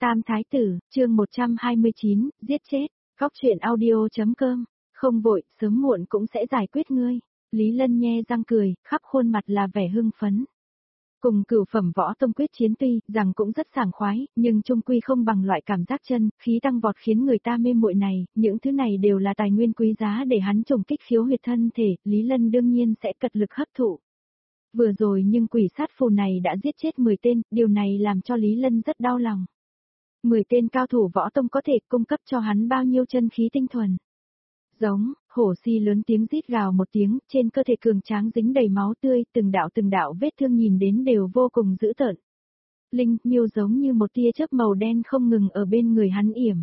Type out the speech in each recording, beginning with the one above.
Tam Thái Tử, chương 129, giết chết, góc truyện audio.com, không vội, sớm muộn cũng sẽ giải quyết ngươi. Lý Lân nhe răng cười, khắp khuôn mặt là vẻ hưng phấn. Cùng cửu phẩm võ tông quyết chiến tuy rằng cũng rất sảng khoái, nhưng chung quy không bằng loại cảm giác chân, khí tăng vọt khiến người ta mê muội này, những thứ này đều là tài nguyên quý giá để hắn trùng kích khiếu huyệt thân thể, Lý Lân đương nhiên sẽ cật lực hấp thụ. Vừa rồi nhưng quỷ sát phù này đã giết chết 10 tên, điều này làm cho Lý Lân rất đau lòng. 10 tên cao thủ võ tông có thể cung cấp cho hắn bao nhiêu chân khí tinh thuần. Giống, hổ si lớn tiếng rít gào một tiếng, trên cơ thể cường tráng dính đầy máu tươi, từng đạo vết thương nhìn đến đều vô cùng dữ tợn. Linh, miêu giống như một tia chớp màu đen không ngừng ở bên người hắn yểm.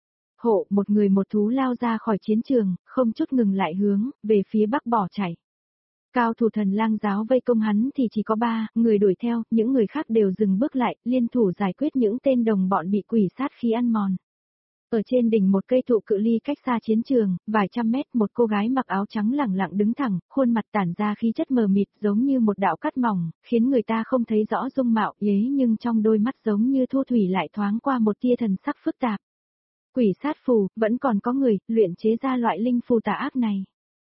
Hộ, một người một thú lao ra khỏi chiến trường, không chút ngừng lại hướng, về phía bắc bỏ chạy. Cao thủ Thần Lang giáo vây công hắn thì chỉ có 3 người đuổi theo, những người khác đều dừng bước lại, liên thủ giải quyết những tên đồng bọn bị quỷ sát khí ăn mòn. Ở trên đỉnh một cây thụ cự ly cách xa chiến trường, vài trăm mét, một cô gái mặc áo trắng lẳng lặng đứng thẳng, khuôn mặt tản ra khí chất mờ mịt giống như một đạo cát mỏng, khiến người ta không thấy rõ dung mạo ế, nhưng trong đôi mắt giống như thu thủy lại thoáng qua một tia thần sắc phức tạp. Quỷ sát phù, vẫn còn có người luyện chế ra loại linh phù tà ác này.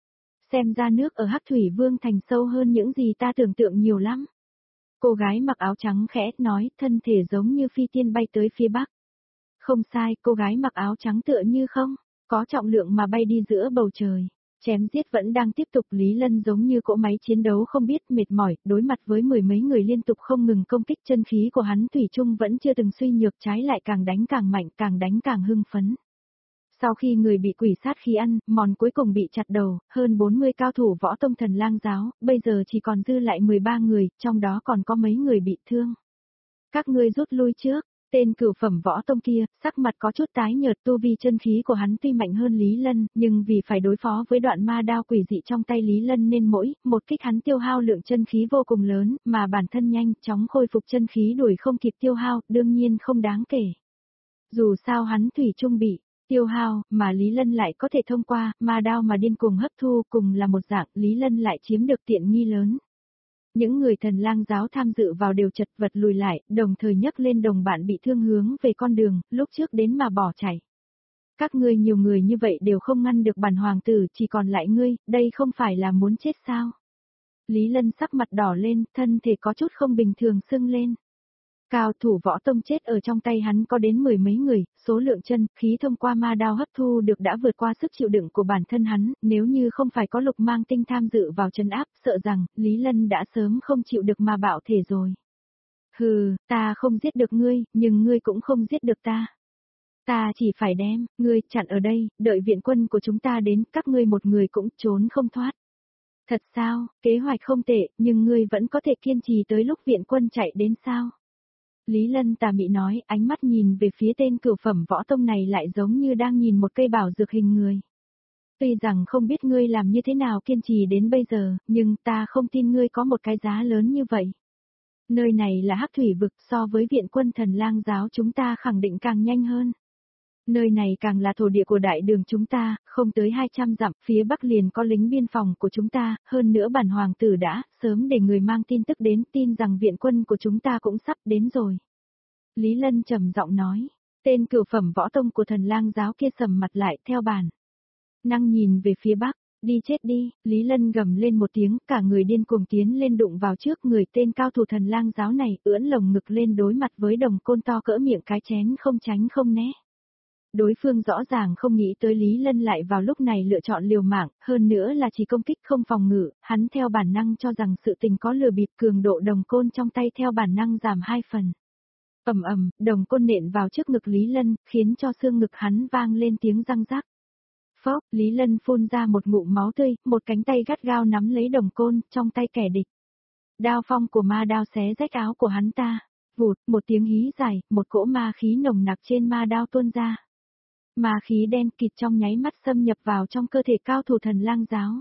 Xem ra nước ở Hắc Thủy Vương thành sâu hơn những gì ta tưởng tượng nhiều lắm. Cô gái mặc áo trắng khẽ nói, thân thể giống như phi tiên bay tới phía bắc. Không sai, cô gái mặc áo trắng tựa như không có trọng lượng mà bay đi giữa bầu trời. Chém giết vẫn đang tiếp tục, Lý Lân giống như cỗ máy chiến đấu không biết mệt mỏi, đối mặt với 10 mấy người liên tục không ngừng công kích, chân khí của hắn thủy chung vẫn chưa từng suy nhược, trái lại càng đánh càng mạnh, càng đánh càng hưng phấn. Sau khi người bị quỷ sát khí ăn, mòn cuối cùng bị chặt đầu, hơn 40 cao thủ võ tông Thần Lang giáo, bây giờ chỉ còn dư lại 13 người, trong đó còn có mấy người bị thương. Các ngươi rút lui trước. Tên cửu phẩm võ tông kia, sắc mặt có chút tái nhợt, tu vi chân khí của hắn tuy mạnh hơn Lý Lân, nhưng vì phải đối phó với đoạn ma đao quỷ dị trong tay Lý Lân nên mỗi một kích hắn tiêu hao lượng chân khí vô cùng lớn, mà bản thân nhanh chóng khôi phục chân khí đuổi không kịp tiêu hao, đương nhiên không đáng kể. Dù sao hắn thủy chung bị tiêu hao, mà Lý Lân lại có thể thông qua ma đao mà điên cuồng hấp thu, cùng là một dạng, Lý Lân lại chiếm được tiện nghi lớn. Những người Thần Lang giáo tham dự vào đều chật vật lùi lại, đồng thời nhấc lên đồng bạn bị thương hướng về con đường, lúc trước đến mà bỏ chạy. Các ngươi nhiều người như vậy đều không ngăn được bản hoàng tử, chỉ còn lại ngươi, đây không phải là muốn chết sao? Lý Lân sắc mặt đỏ lên, thân thể có chút không bình thường sưng lên. Cao thủ võ tông chết ở trong tay hắn có đến 10 mấy người, số lượng chân, khí thông qua ma đao hấp thu được đã vượt qua sức chịu đựng của bản thân hắn, nếu như không phải có Lục Mang Tinh tham dự vào trấn áp, sợ rằng, Lý Lân đã sớm không chịu được mà bạo thể rồi. Hừ, ta không giết được ngươi, nhưng ngươi cũng không giết được ta. Ta chỉ phải đem, ngươi chặn ở đây, đợi viện quân của chúng ta đến, các ngươi một người cũng trốn không thoát. Thật sao, kế hoạch không tệ, nhưng ngươi vẫn có thể kiên trì tới lúc viện quân chạy đến sao? Lý Lân tà mị nói, ánh mắt nhìn về phía tên cửu phẩm võ tông này lại giống như đang nhìn một cây bảo dược hình người. Tuy rằng không biết ngươi làm như thế nào kiên trì đến bây giờ, nhưng ta không tin ngươi có một cái giá lớn như vậy. Nơi này là Hắc Thủy vực, so với viện quân Thần Lang giáo chúng ta khẳng định càng nhanh hơn. Nơi này càng là thổ địa của đại đường chúng ta, không tới 200 dặm, phía bắc liền có lính biên phòng của chúng ta, hơn nữa bản hoàng tử đã sớm để người mang tin tức đến, tin rằng viện quân của chúng ta cũng sắp đến rồi. Lý Lân trầm giọng nói, tên cửu phẩm võ tông của Thần Lang giáo kia sầm mặt lại theo bản năng nhìn về phía bắc, đi chết đi, Lý Lân gầm lên một tiếng, cả người điên cuồng tiến lên đụng vào trước người tên cao thủ Thần Lang giáo này, ưỡn lồng ngực lên đối mặt với đồng côn to cỡ miệng cái chén không tránh không né. Đối phương rõ ràng không nghĩ tới Lý Lân lại vào lúc này lựa chọn liều mạng, hơn nữa là chỉ công kích không phòng ngự, hắn theo bản năng cho rằng sự tình có lừa bịp, cường độ đồng côn trong tay theo bản năng giảm 2 phần. Ầm, đồng côn nện vào trước ngực Lý Lân, khiến cho xương ngực hắn vang lên tiếng răng rắc. Phốc, Lý Lân phun ra một ngụm máu tươi, một cánh tay gắt gao nắm lấy đồng côn, trong tay kẻ địch. Đao phong của ma đao xé rách áo của hắn ta. Vụt, một tiếng hí dài, một cỗ ma khí nồng nặc trên ma đao tuôn ra. Ma khí đen kịt trong nháy mắt xâm nhập vào trong cơ thể cao thủ Thần Lang giáo.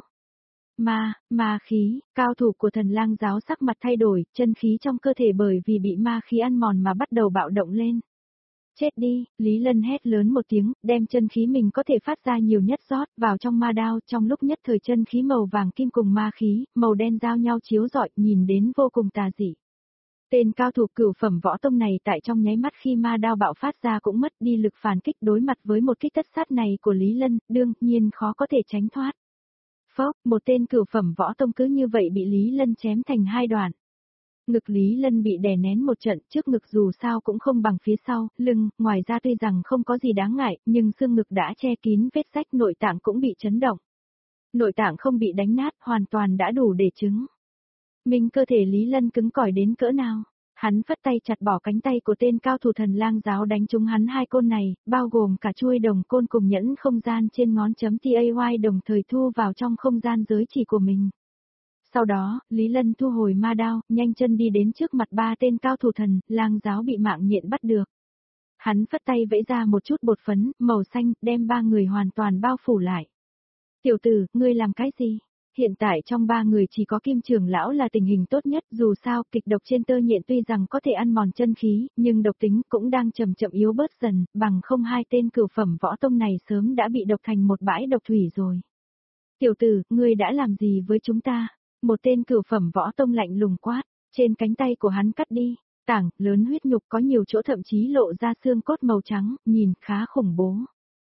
Ma khí, cao thủ của Thần Lang giáo sắc mặt thay đổi, chân khí trong cơ thể bởi vì bị ma khí ăn mòn mà bắt đầu bạo động lên. Chết đi, Lý Lân hét lớn một tiếng, đem chân khí mình có thể phát ra nhiều nhất rót vào trong ma đao, trong lúc nhất thời chân khí màu vàng kim cùng ma khí, màu đen giao nhau chiếu rọi, nhìn đến vô cùng tà dị. Tên cao thủ cửu phẩm võ tông này tại trong nháy mắt khi ma đao bạo phát ra cũng mất đi lực phản kích, đối mặt với một kích tất sát này của Lý Lân, đương nhiên khó có thể tránh thoát. Phốc, một tên cửu phẩm võ tông cứ như vậy bị Lý Lân chém thành hai đoạn. Ngực Lý Lân bị đè nén một trận, trước ngực dù sao cũng không bằng phía sau, lưng, ngoài ra tuy rằng không có gì đáng ngại, nhưng xương ngực đã che kín vết rách, nội tạng cũng bị chấn động. Nội tạng không bị đánh nát, hoàn toàn đã đủ để chứng minh cơ thể Lý Lân cứng cỏi đến cỡ nào. Hắn phất tay chặt bỏ cánh tay của tên cao thủ Thần Lang giáo đánh trúng hắn hai côn này, bao gồm cả chuôi đồng côn cùng nhẫn không gian trên ngón chấm TAY đồng thời thu vào trong không gian giới chỉ của mình. Sau đó, Lý Lân thu hồi ma đao, nhanh chân đi đến trước mặt ba tên cao thủ Thần Lang giáo bị mạng nhện bắt được. Hắn phất tay vẫy ra một chút bột phấn, màu xanh, đem ba người hoàn toàn bao phủ lại. Tiểu tử, ngươi làm cái gì? Hiện tại trong ba người chỉ có Kim trưởng lão là tình hình tốt nhất, dù sao kịch độc trên tơ nhện tuy rằng có thể ăn mòn chân khí, nhưng độc tính cũng đang chậm chậm yếu bớt dần, bằng không hai tên cửu phẩm võ tông này sớm đã bị độc thành một bãi độc thủy rồi. Tiểu tử, ngươi đã làm gì với chúng ta? Một tên cửu phẩm võ tông lạnh lùng quát, trên cánh tay của hắn cắt đi, tảng lớn huyết nhục có nhiều chỗ thậm chí lộ ra xương cốt màu trắng, nhìn khá khủng bố.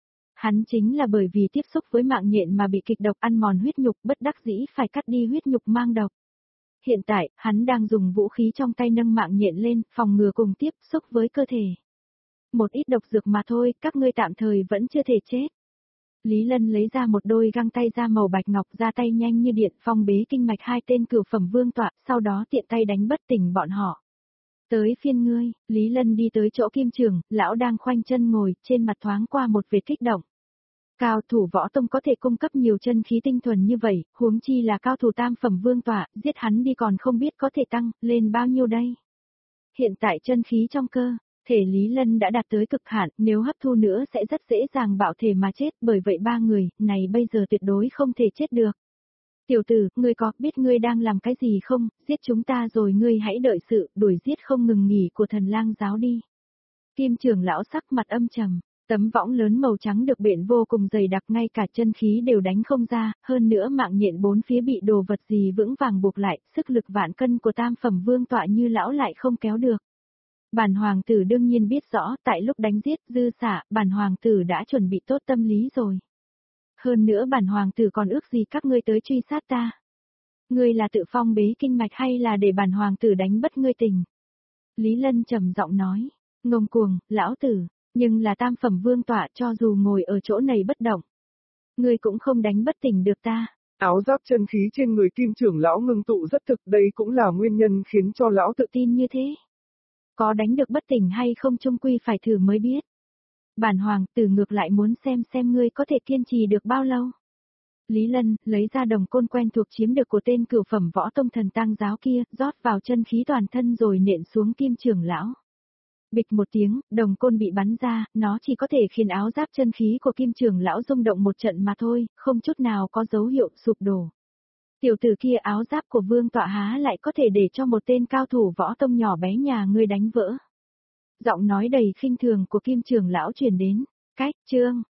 Hắn chính là bởi vì tiếp xúc với mạng nhện mà bị kịch độc ăn mòn huyết nhục, bất đắc dĩ phải cắt đi huyết nhục mang độc. Hiện tại, hắn đang dùng vũ khí trong tay nâng mạng nhện lên, phòng ngừa cùng tiếp xúc với cơ thể. Một ít độc dược mà thôi, các ngươi tạm thời vẫn chưa thể chết. Lý Lân lấy ra một đôi găng tay da màu bạch ngọc, ra tay nhanh như điện, phong bế kinh mạch hai tên cửu phẩm vương tọa, sau đó tiện tay đánh bất tỉnh bọn họ. Tới phiên ngươi, Lý Lân đi tới chỗ Kim trưởng, lão đang khoanh chân ngồi, trên mặt thoáng qua một vệt kích động. Cao thủ võ tông có thể cung cấp nhiều chân khí tinh thuần như vậy, huống chi là cao thủ tam phẩm vương tọa, giết hắn đi còn không biết có thể tăng lên bao nhiêu đây. Hiện tại chân khí trong cơ thể Lý Lân đã đạt tới cực hạn, nếu hấp thu nữa sẽ rất dễ dàng bạo thể mà chết, bởi vậy ba người này bây giờ tuyệt đối không thể chết được. Tiểu tử, ngươi có biết ngươi đang làm cái gì không? Giết chúng ta rồi ngươi hãy đợi sự đuổi giết không ngừng nghỉ của Thần Lang giáo đi. Kim trưởng lão sắc mặt âm trầm, tấm võng lớn màu trắng được bện vô cùng dày đặc, ngay cả chân khí đều đánh không ra, hơn nữa mạng nhện bốn phía bị đồ vật gì vững vàng buộc lại, sức lực vạn cân của tam phẩm vương tọa như lão lại không kéo được. Bản hoàng tử đương nhiên biết rõ, tại lúc đánh giết dư xả, bản hoàng tử đã chuẩn bị tốt tâm lý rồi. Hơn nữa bản hoàng tử còn ước gì các ngươi tới truy sát ta. Ngươi là tự phong bế kinh mạch hay là để bản hoàng tử đánh bất ngươi tình? Lý Lân trầm giọng nói, ngông cuồng, lão tử, nhưng là tam phẩm vương tọa, cho dù ngồi ở chỗ này bất động, ngươi cũng không đánh bất tỉnh được ta. Áo giáp chân khí trên người Kim trưởng lão ngưng tụ rất thực, đây cũng là nguyên nhân khiến cho lão tự tin như thế. Có đánh được bất tỉnh hay không chung quy phải thử mới biết. Bản hoàng tử ngược lại muốn xem ngươi có thể kiên trì được bao lâu. Lý Lân lấy ra đồng côn quen thuộc chiếm được của tên cửu phẩm võ tông Thần Tang giáo kia, rót vào chân khí toàn thân rồi nện xuống Kim trưởng lão. Bịch một tiếng, đồng côn bị bắn ra, nó chỉ có thể khiến áo giáp chân khí của Kim trưởng lão rung động một trận mà thôi, không chút nào có dấu hiệu sụp đổ. Tiểu tử kia, áo giáp của vương tọa há lại có thể để cho một tên cao thủ võ tông nhỏ bé nhà ngươi đánh vỡ. Giọng nói đầy khinh thường của Kim trưởng lão truyền đến, cách chương